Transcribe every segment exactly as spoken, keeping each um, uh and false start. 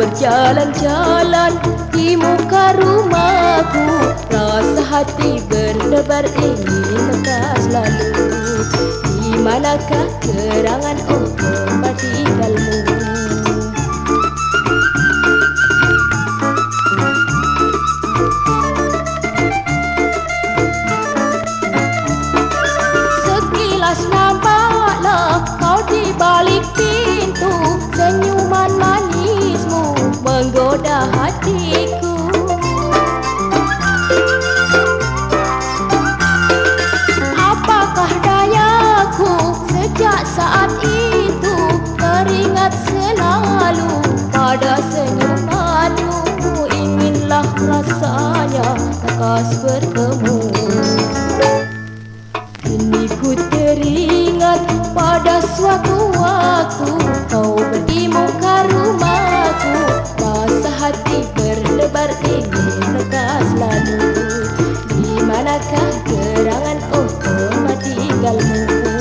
berjalan-jalan di muka rumahku, rasa hati berdebar ingin lekas lalu. Di manakah gerangan oh tempat tinggalmu? Sekilas nampaklah kau di balik pintu, senyuman manismu menggoda hatiku. Apakah dayaku sejak saat itu teringat selalu pada senyumanmu. Inginlah rasanya lekas bertemu. Kini ku teringat pada suatu waktu kau pergi muka rumahku, rasa hati berdebar ingin lekas lalu. Di manakah gerangan oh tempat tinggalmu?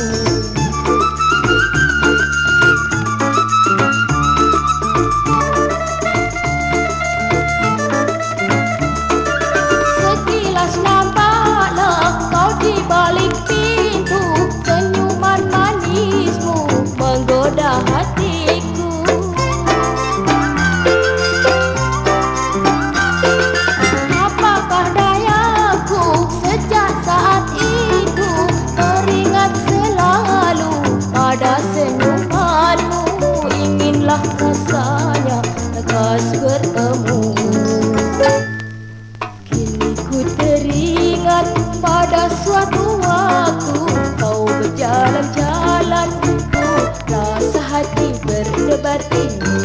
Sekilas nampaklah kau di balik pintu, senyuman manismu menggoda hatiku. Apakah dayaku sejak saat itu teringat selalu pada senyumanmu. Inginlah rasanya lekas bertemu. Kini ku teringat pada suatu waktu kau berjalan-jalan, rasa hati berdebar ingin